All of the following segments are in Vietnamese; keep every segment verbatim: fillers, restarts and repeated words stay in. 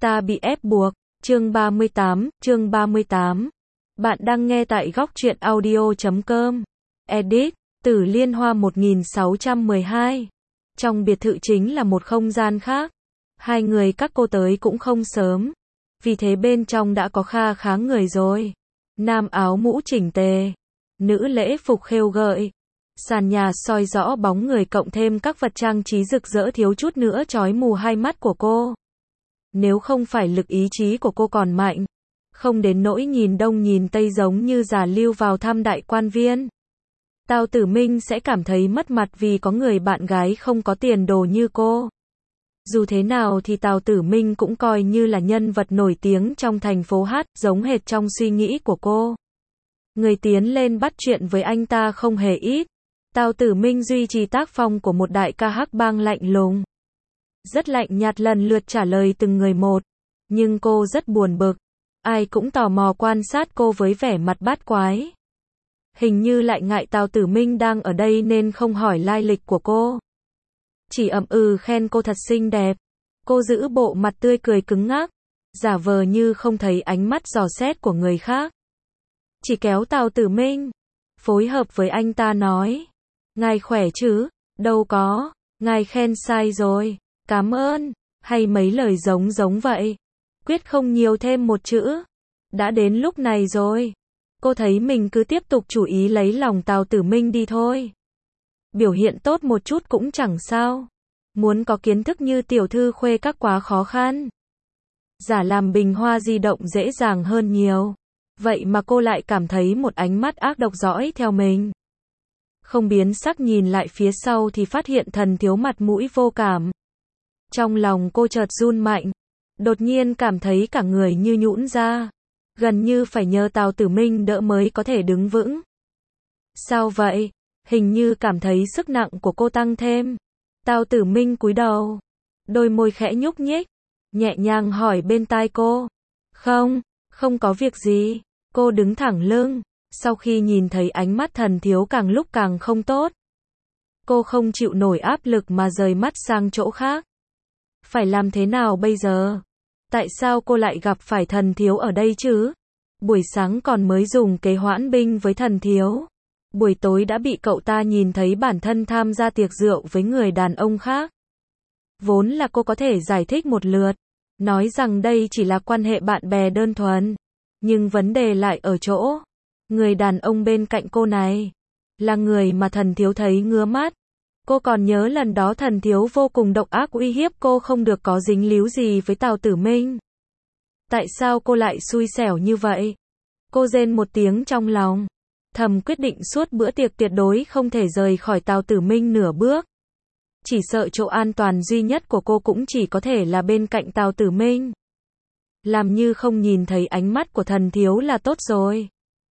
Ta bị ép buộc, chương ba mươi tám, chương ba mươi tám. Bạn đang nghe tại góc truyện audio chấm com. Edit, Tử Liên Hoa một nghìn sáu trăm mười hai. Trong biệt thự chính là một không gian khác. Hai người các cô tới cũng không sớm. Vì thế bên trong đã có kha khá người rồi. Nam áo mũ chỉnh tề. Nữ lễ phục khêu gợi. Sàn nhà soi rõ bóng người cộng thêm các vật trang trí rực rỡ thiếu chút nữa chói mù hai mắt của cô. Nếu không phải lực ý chí của cô còn mạnh, không đến nỗi nhìn đông nhìn tây giống như già lưu vào thăm đại quan viên, Tào Tử Minh sẽ cảm thấy mất mặt vì có người bạn gái không có tiền đồ như cô. Dù thế nào thì Tào Tử Minh cũng coi như là nhân vật nổi tiếng trong thành phố hát, giống hệt trong suy nghĩ của cô. Người tiến lên bắt chuyện với anh ta không hề ít. Tào Tử Minh duy trì tác phong của một đại ca hắc bang lạnh lùng. Rất lạnh nhạt lần lượt trả lời từng người một. Nhưng cô rất buồn bực. Ai cũng tò mò quan sát cô với vẻ mặt bát quái. Hình như lại ngại Tào Tử Minh đang ở đây nên không hỏi lai lịch của cô. Chỉ ậm ừ khen cô thật xinh đẹp. Cô giữ bộ mặt tươi cười cứng ngắc, giả vờ như không thấy ánh mắt dò xét của người khác. Chỉ kéo Tào Tử Minh, phối hợp với anh ta nói. Ngài khỏe chứ? Đâu có, ngài khen sai rồi. Cảm ơn, hay mấy lời giống giống vậy. Quyết không nhiều thêm một chữ. Đã đến lúc này rồi. Cô thấy mình cứ tiếp tục chủ ý lấy lòng Tào Tử Minh đi thôi. Biểu hiện tốt một chút cũng chẳng sao. Muốn có kiến thức như tiểu thư khuê các quá khó khăn. Giả làm bình hoa di động dễ dàng hơn nhiều. Vậy mà cô lại cảm thấy một ánh mắt ác độc dõi theo mình. Không biến sắc nhìn lại phía sau thì phát hiện thần thiếu mặt mũi vô cảm. Trong lòng cô chợt run mạnh. Đột nhiên cảm thấy cả người như nhũn ra. Gần như phải nhờ Tào Tử Minh đỡ mới có thể đứng vững. Sao vậy? Hình như cảm thấy sức nặng của cô tăng thêm. Tào Tử Minh cúi đầu. Đôi môi khẽ nhúc nhích. Nhẹ nhàng hỏi bên tai cô. Không, không có việc gì. Cô đứng thẳng lưng. Sau khi nhìn thấy ánh mắt thần thiếu càng lúc càng không tốt. Cô không chịu nổi áp lực mà rời mắt sang chỗ khác. Phải làm thế nào bây giờ? Tại sao cô lại gặp phải thần thiếu ở đây chứ? Buổi sáng còn mới dùng kế hoãn binh với thần thiếu. Buổi tối đã bị cậu ta nhìn thấy bản thân tham gia tiệc rượu với người đàn ông khác. Vốn là cô có thể giải thích một lượt. Nói rằng đây chỉ là quan hệ bạn bè đơn thuần. Nhưng vấn đề lại ở chỗ. Người đàn ông bên cạnh cô này. Là người mà thần thiếu thấy ngứa mắt. Cô còn nhớ lần đó thần thiếu vô cùng độc ác uy hiếp cô không được có dính líu gì với Tào Tử Minh. Tại sao cô lại xui xẻo như vậy? Cô rên một tiếng trong lòng. Thầm quyết định suốt bữa tiệc tuyệt đối không thể rời khỏi Tào Tử Minh nửa bước. Chỉ sợ chỗ an toàn duy nhất của cô cũng chỉ có thể là bên cạnh Tào Tử Minh. Làm như không nhìn thấy ánh mắt của thần thiếu là tốt rồi.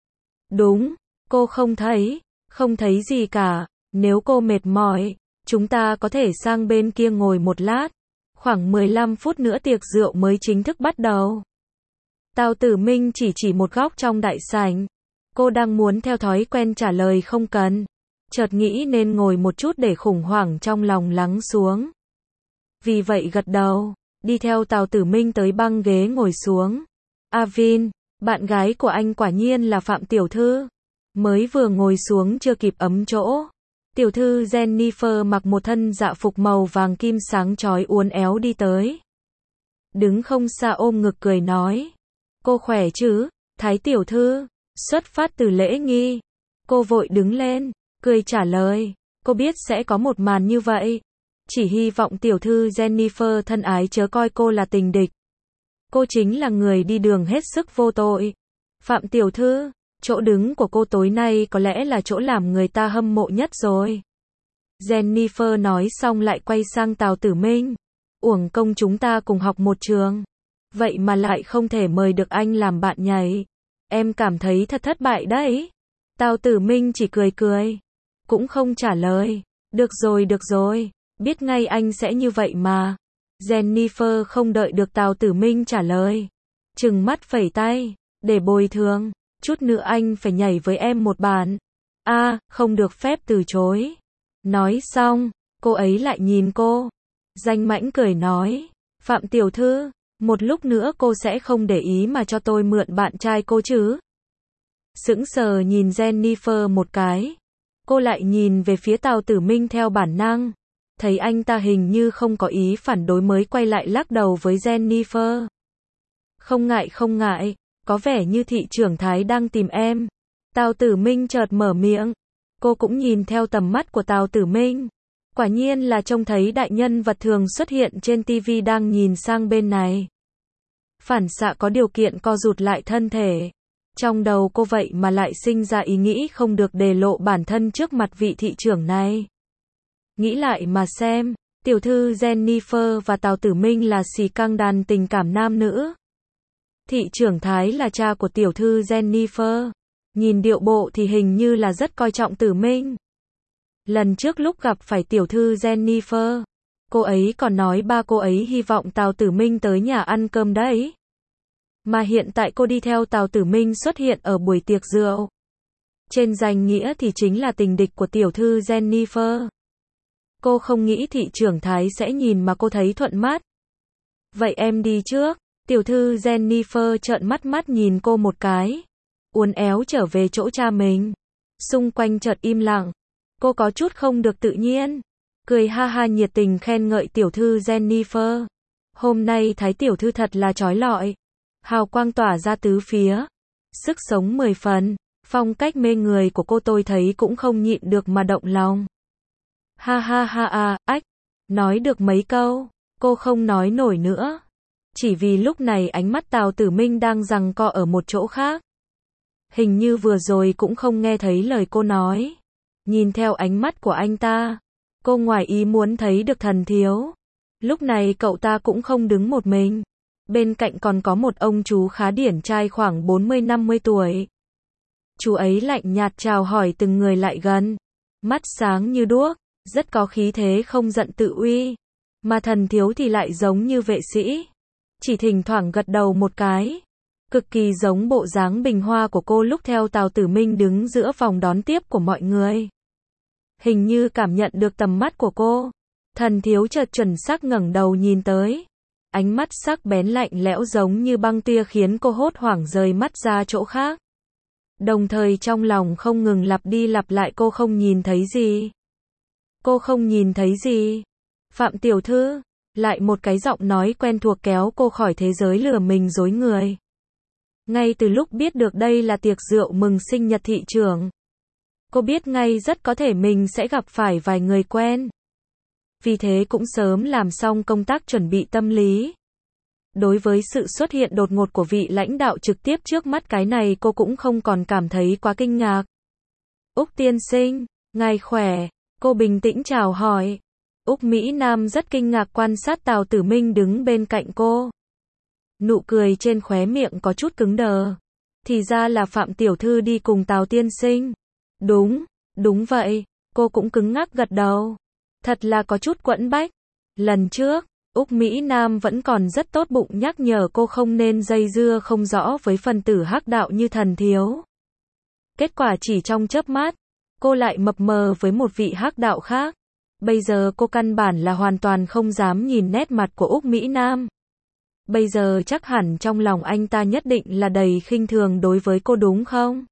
Đúng, cô không thấy, không thấy gì cả. Nếu cô mệt mỏi, chúng ta có thể sang bên kia ngồi một lát. Khoảng mười lăm phút nữa tiệc rượu mới chính thức bắt đầu. Tào Tử Minh chỉ chỉ một góc trong đại sảnh. Cô đang muốn theo thói quen trả lời không cần. Chợt nghĩ nên ngồi một chút để khủng hoảng trong lòng lắng xuống. Vì vậy gật đầu, đi theo Tào Tử Minh tới băng ghế ngồi xuống. A Vin, bạn gái của anh quả nhiên là Phạm tiểu thư. Mới vừa ngồi xuống chưa kịp ấm chỗ. Tiểu thư Jennifer mặc một thân dạ phục màu vàng kim sáng chói uốn éo đi tới. Đứng không xa ôm ngực cười nói. Cô khỏe chứ, Thái tiểu thư? Xuất phát từ lễ nghi. Cô vội đứng lên, cười trả lời. Cô biết sẽ có một màn như vậy. Chỉ hy vọng tiểu thư Jennifer thân ái chớ coi cô là tình địch. Cô chính là người đi đường hết sức vô tội. Phạm tiểu thư, chỗ đứng của cô tối nay có lẽ là chỗ làm người ta hâm mộ nhất rồi. Jennifer nói xong lại quay sang Tào Tử Minh. Uổng công chúng ta cùng học một trường. Vậy mà lại không thể mời được anh làm bạn nhảy. Em cảm thấy thật thất bại đấy. Tào Tử Minh chỉ cười cười. Cũng không trả lời. Được rồi được rồi. Biết ngay anh sẽ như vậy mà. Jennifer không đợi được Tào Tử Minh trả lời. Trừng mắt phẩy tay. Để bồi thường. Chút nữa anh phải nhảy với em một bản. A, à, không được phép từ chối. Nói xong, cô ấy lại nhìn cô. Danh mãnh cười nói. Phạm tiểu thư, Một lúc nữa cô sẽ không để ý mà cho tôi mượn bạn trai cô chứ? Sững sờ nhìn Jennifer một cái. Cô lại nhìn về phía Tào Tử Minh theo bản năng. Thấy anh ta hình như không có ý phản đối mới quay lại lắc đầu với Jennifer. Không ngại không ngại, có vẻ như thị trưởng Thái đang tìm em. Tào Tử Minh chợt mở miệng. Cô cũng nhìn theo tầm mắt của Tào Tử Minh. Quả nhiên là trông thấy đại nhân vật thường xuất hiện trên ti vi đang nhìn sang bên này. Phản xạ có điều kiện co rụt lại thân thể. Trong đầu cô vậy mà lại sinh ra ý nghĩ không được đề lộ bản thân trước mặt vị thị trưởng này. Nghĩ lại mà xem, tiểu thư Jennifer và Tào Tử Minh là xì căng đàn tình cảm nam nữ. Thị trưởng Thái là cha của tiểu thư Jennifer. Nhìn điệu bộ thì hình như là rất coi trọng Tử Minh. Lần trước lúc gặp phải tiểu thư Jennifer, cô ấy còn nói ba cô ấy hy vọng Tào Tử Minh tới nhà ăn cơm đấy. Mà hiện tại cô đi theo Tào Tử Minh xuất hiện ở buổi tiệc rượu. Trên danh nghĩa thì chính là tình địch của tiểu thư Jennifer. Cô không nghĩ thị trưởng Thái sẽ nhìn mà cô thấy thuận mắt. Vậy em đi trước. Tiểu thư Jennifer trợn mắt mắt nhìn cô một cái. Uốn éo trở về chỗ cha mình. Xung quanh chợt im lặng. Cô có chút không được tự nhiên. Cười ha ha nhiệt tình khen ngợi tiểu thư Jennifer. Hôm nay Thái tiểu thư thật là chói lọi. Hào quang tỏa ra tứ phía. Sức sống mười phần. Phong cách mê người của cô tôi thấy cũng không nhịn được mà động lòng. Ha ha ha à, ách. Nói được mấy câu, cô không nói nổi nữa. Chỉ vì lúc này ánh mắt Tào Tử Minh đang giằng co ở một chỗ khác. Hình như vừa rồi cũng không nghe thấy lời cô nói. Nhìn theo ánh mắt của anh ta, cô ngoài ý muốn thấy được Thần Thiếu. Lúc này cậu ta cũng không đứng một mình. Bên cạnh còn có một ông chú khá điển trai khoảng bốn mươi năm mươi tuổi. Chú ấy lạnh nhạt chào hỏi từng người lại gần. Mắt sáng như đuốc, rất có khí thế không giận tự uy. Mà Thần Thiếu thì lại giống như vệ sĩ. Chỉ thỉnh thoảng gật đầu một cái. Cực kỳ giống bộ dáng bình hoa của cô lúc theo Tào Tử Minh đứng giữa vòng đón tiếp của mọi người. Hình như cảm nhận được tầm mắt của cô. Thần Thiếu chợt chuẩn xác ngẩng đầu nhìn tới. Ánh mắt sắc bén lạnh lẽo giống như băng tia khiến cô hốt hoảng rời mắt ra chỗ khác. Đồng thời trong lòng không ngừng lặp đi lặp lại cô không nhìn thấy gì. Cô không nhìn thấy gì. Phạm tiểu thư. Lại một cái giọng nói quen thuộc kéo cô khỏi thế giới lừa mình dối người. Ngay từ lúc biết được đây là tiệc rượu mừng sinh nhật thị trưởng, cô biết ngay rất có thể mình sẽ gặp phải vài người quen. Vì thế cũng sớm làm xong công tác chuẩn bị tâm lý. Đối với sự xuất hiện đột ngột của vị lãnh đạo trực tiếp trước mắt cái này cô cũng không còn cảm thấy quá kinh ngạc. Úc tiên sinh, ngài khỏe, cô bình tĩnh chào hỏi. Úc Mỹ Nam rất kinh ngạc quan sát Tào Tử Minh đứng bên cạnh cô. Nụ cười trên khóe miệng có chút cứng đờ. Thì ra là Phạm tiểu thư đi cùng Tào tiên sinh. Đúng, đúng vậy, cô cũng cứng ngắc gật đầu. Thật là có chút quẫn bách. Lần trước, Úc Mỹ Nam vẫn còn rất tốt bụng nhắc nhở cô không nên dây dưa không rõ với phần tử hắc đạo như Thần Thiếu. Kết quả chỉ trong chớp mắt, cô lại mập mờ với một vị hắc đạo khác. Bây giờ cô căn bản là hoàn toàn không dám nhìn nét mặt của Úc Mỹ Nam. Bây giờ chắc hẳn trong lòng anh ta nhất định là đầy khinh thường đối với cô đúng không?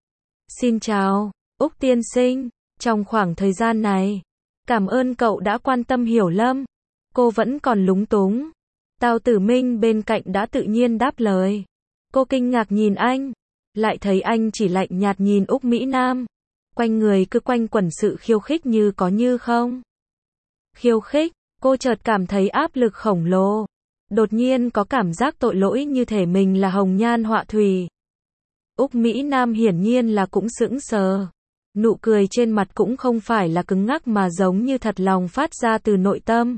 Xin chào, Úc tiên sinh, trong khoảng thời gian này, cảm ơn cậu đã quan tâm hiểu Lâm. Cô vẫn còn lúng túng. Tào Tử Minh bên cạnh đã tự nhiên đáp lời. Cô kinh ngạc nhìn anh, lại thấy anh chỉ lạnh nhạt nhìn Úc Mỹ Nam. Quanh người cứ quanh quẩn sự khiêu khích như có như không. Khiêu khích, cô chợt cảm thấy áp lực khổng lồ. Đột nhiên có cảm giác tội lỗi như thể mình là hồng nhan họa thủy. Úc Mỹ Nam hiển nhiên là cũng sững sờ. Nụ cười trên mặt cũng không phải là cứng ngắc mà giống như thật lòng phát ra từ nội tâm.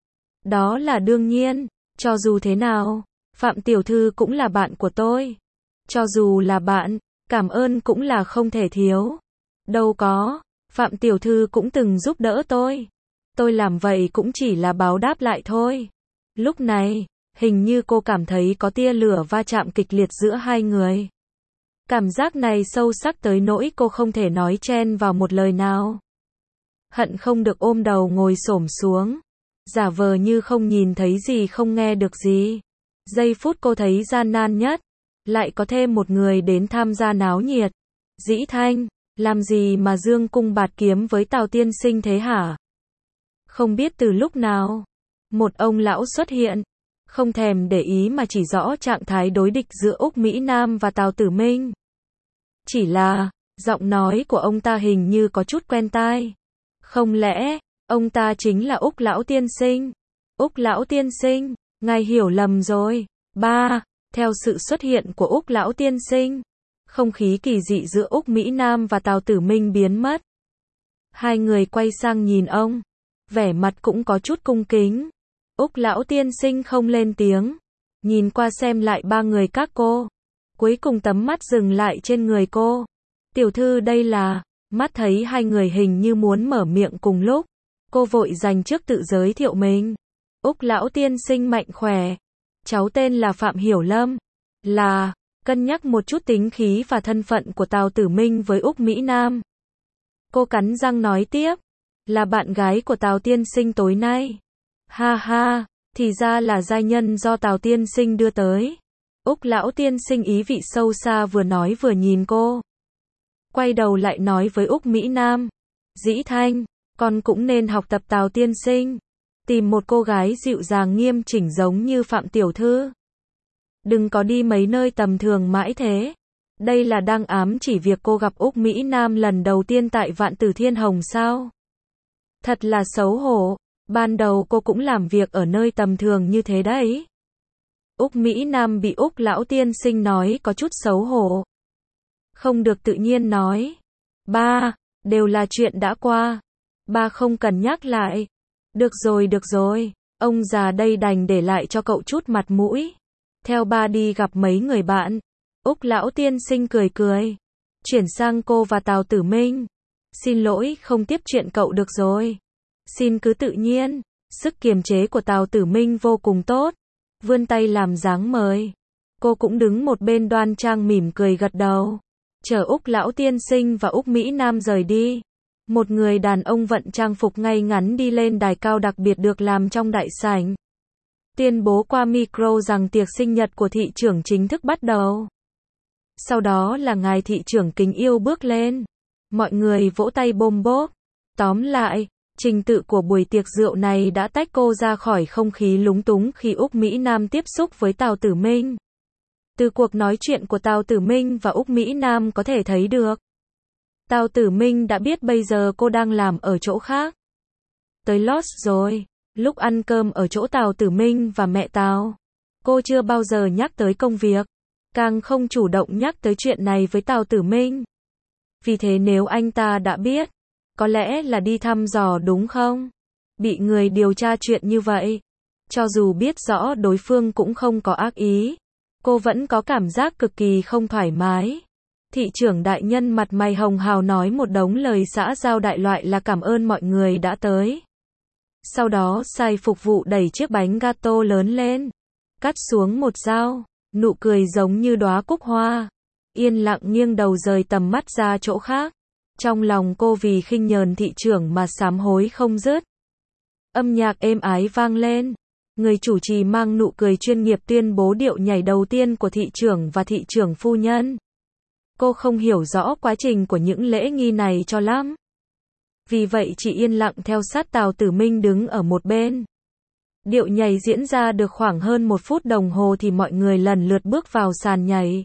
Đó là đương nhiên, cho dù thế nào, Phạm tiểu thư cũng là bạn của tôi. Cho dù là bạn, cảm ơn cũng là không thể thiếu. Đâu có, Phạm tiểu thư cũng từng giúp đỡ tôi. Tôi làm vậy cũng chỉ là báo đáp lại thôi. Lúc này, hình như cô cảm thấy có tia lửa va chạm kịch liệt giữa hai người. Cảm giác này sâu sắc tới nỗi cô không thể nói chen vào một lời nào. Hận không được ôm đầu ngồi xổm xuống, giả vờ như không nhìn thấy gì không nghe được gì. Giây phút cô thấy gian nan nhất, lại có thêm một người đến tham gia náo nhiệt. Dĩ Thanh, làm gì mà dương cung bạt kiếm với Tào tiên sinh thế hả? Không biết từ lúc nào, một ông lão xuất hiện, không thèm để ý mà chỉ rõ trạng thái đối địch giữa Úc Mỹ Nam và Tào Tử Minh. Chỉ là, giọng nói của ông ta hình như có chút quen tai. Không lẽ, ông ta chính là Úc lão tiên sinh? Úc lão tiên sinh, ngài hiểu lầm rồi. Ba, theo sự xuất hiện của Úc lão tiên sinh, không khí kỳ dị giữa Úc Mỹ Nam và Tào Tử Minh biến mất. Hai người quay sang nhìn ông, vẻ mặt cũng có chút cung kính. Úc lão tiên sinh không lên tiếng, nhìn qua xem lại ba người các cô. Cuối cùng tấm mắt dừng lại trên người cô. Tiểu thư đây là, mắt thấy hai người hình như muốn mở miệng cùng lúc. Cô vội dành trước tự giới thiệu mình. Úc lão tiên sinh mạnh khỏe. Cháu tên là Phạm Hiểu Lâm. Là, cân nhắc một chút tính khí và thân phận của Tào Tử Minh với Úc Mỹ Nam. Cô cắn răng nói tiếp. Là bạn gái của Tào tiên sinh tối nay. Ha ha, thì ra là giai nhân do Tào tiên sinh đưa tới. Úc lão tiên sinh ý vị sâu xa vừa nói vừa nhìn cô. Quay đầu lại nói với Úc Mỹ Nam. Dĩ Thanh, con cũng nên học tập Tào tiên sinh. Tìm một cô gái dịu dàng nghiêm chỉnh giống như Phạm tiểu thư. Đừng có đi mấy nơi tầm thường mãi thế. Đây là đang ám chỉ việc cô gặp Úc Mỹ Nam lần đầu tiên tại Vạn Tử Thiên Hồng sao? Thật là xấu hổ. Ban đầu cô cũng làm việc ở nơi tầm thường như thế đấy. Úc Mỹ Nam bị Úc lão tiên sinh nói có chút xấu hổ. Không được tự nhiên nói. Ba, đều là chuyện đã qua. Ba không cần nhắc lại. Được rồi được rồi, ông già đây đành để lại cho cậu chút mặt mũi. Theo ba đi gặp mấy người bạn. Úc lão tiên sinh cười cười. Chuyển sang cô và Tào Tử Minh. Xin lỗi không tiếp chuyện cậu được rồi. Xin cứ tự nhiên. Sức kiềm chế của Tào Tử Minh vô cùng tốt. Vươn tay làm dáng mời. Cô cũng đứng một bên đoan trang mỉm cười gật đầu. Chờ Úc lão tiên sinh và Úc Mỹ Nam rời đi. Một người đàn ông vận trang phục ngay ngắn đi lên đài cao đặc biệt được làm trong đại sảnh. Tuyên bố qua micro rằng tiệc sinh nhật của thị trưởng chính thức bắt đầu. Sau đó là ngài thị trưởng kính yêu bước lên. Mọi người vỗ tay bôm bốp. Tóm lại, trình tự của buổi tiệc rượu này đã tách cô ra khỏi không khí lúng túng khi Úc Mỹ Nam tiếp xúc với Tào Tử Minh. Từ cuộc nói chuyện của Tào Tử Minh và Úc Mỹ Nam có thể thấy được. Tào Tử Minh đã biết bây giờ cô đang làm ở chỗ khác. Tới Lost rồi. Lúc ăn cơm ở chỗ Tào Tử Minh và mẹ Tào, cô chưa bao giờ nhắc tới công việc. Càng không chủ động nhắc tới chuyện này với Tào Tử Minh. Vì thế nếu anh ta đã biết, có lẽ là đi thăm dò đúng không? Bị người điều tra chuyện như vậy. Cho dù biết rõ đối phương cũng không có ác ý, cô vẫn có cảm giác cực kỳ không thoải mái. Thị trưởng đại nhân mặt mày hồng hào nói một đống lời xã giao đại loại là cảm ơn mọi người đã tới. Sau đó sai phục vụ đẩy chiếc bánh gato lớn lên, cắt xuống một dao, nụ cười giống như đóa cúc hoa. Yên lặng nghiêng đầu rời tầm mắt ra chỗ khác. Trong lòng cô vì khinh nhờn thị trưởng mà sám hối không dứt. Âm nhạc êm ái vang lên. Người chủ trì mang nụ cười chuyên nghiệp tuyên bố điệu nhảy đầu tiên của thị trưởng và thị trưởng phu nhân. Cô không hiểu rõ quá trình của những lễ nghi này cho lắm. Vì vậy chỉ yên lặng theo sát Tào Tử Minh đứng ở một bên. Điệu nhảy diễn ra được khoảng hơn một phút đồng hồ thì mọi người lần lượt bước vào sàn nhảy.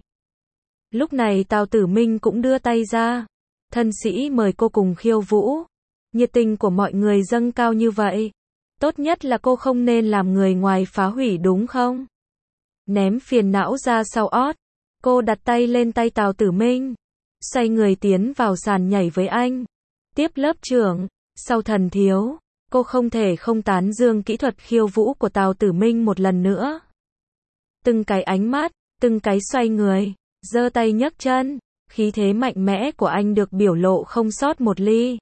Lúc này Tào Tử Minh cũng đưa tay ra. Thân sĩ mời cô cùng khiêu vũ. Nhiệt tình của mọi người dâng cao như vậy. Tốt nhất là cô không nên làm người ngoài phá hủy đúng không? Ném phiền não ra sau ót. Cô đặt tay lên tay Tào Tử Minh. Xoay người tiến vào sàn nhảy với anh. Tiếp lớp trưởng. Sau thần thiếu, cô không thể không tán dương kỹ thuật khiêu vũ của Tào Tử Minh một lần nữa. Từng cái ánh mắt, từng cái xoay người, giơ tay nhấc chân, khí thế mạnh mẽ của anh được biểu lộ không sót một ly.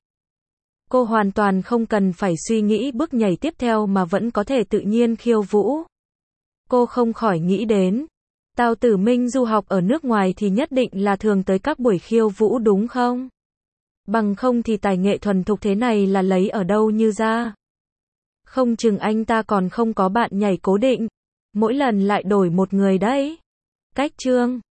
Cô hoàn toàn không cần phải suy nghĩ bước nhảy tiếp theo mà vẫn có thể tự nhiên khiêu vũ. Cô không khỏi nghĩ đến, Tào Tử Minh du học ở nước ngoài thì nhất định là thường tới các buổi khiêu vũ đúng không? Bằng không thì tài nghệ thuần thục thế này là lấy ở đâu như ra. Không chừng anh ta còn không có bạn nhảy cố định. Mỗi lần lại đổi một người đấy. Cách chương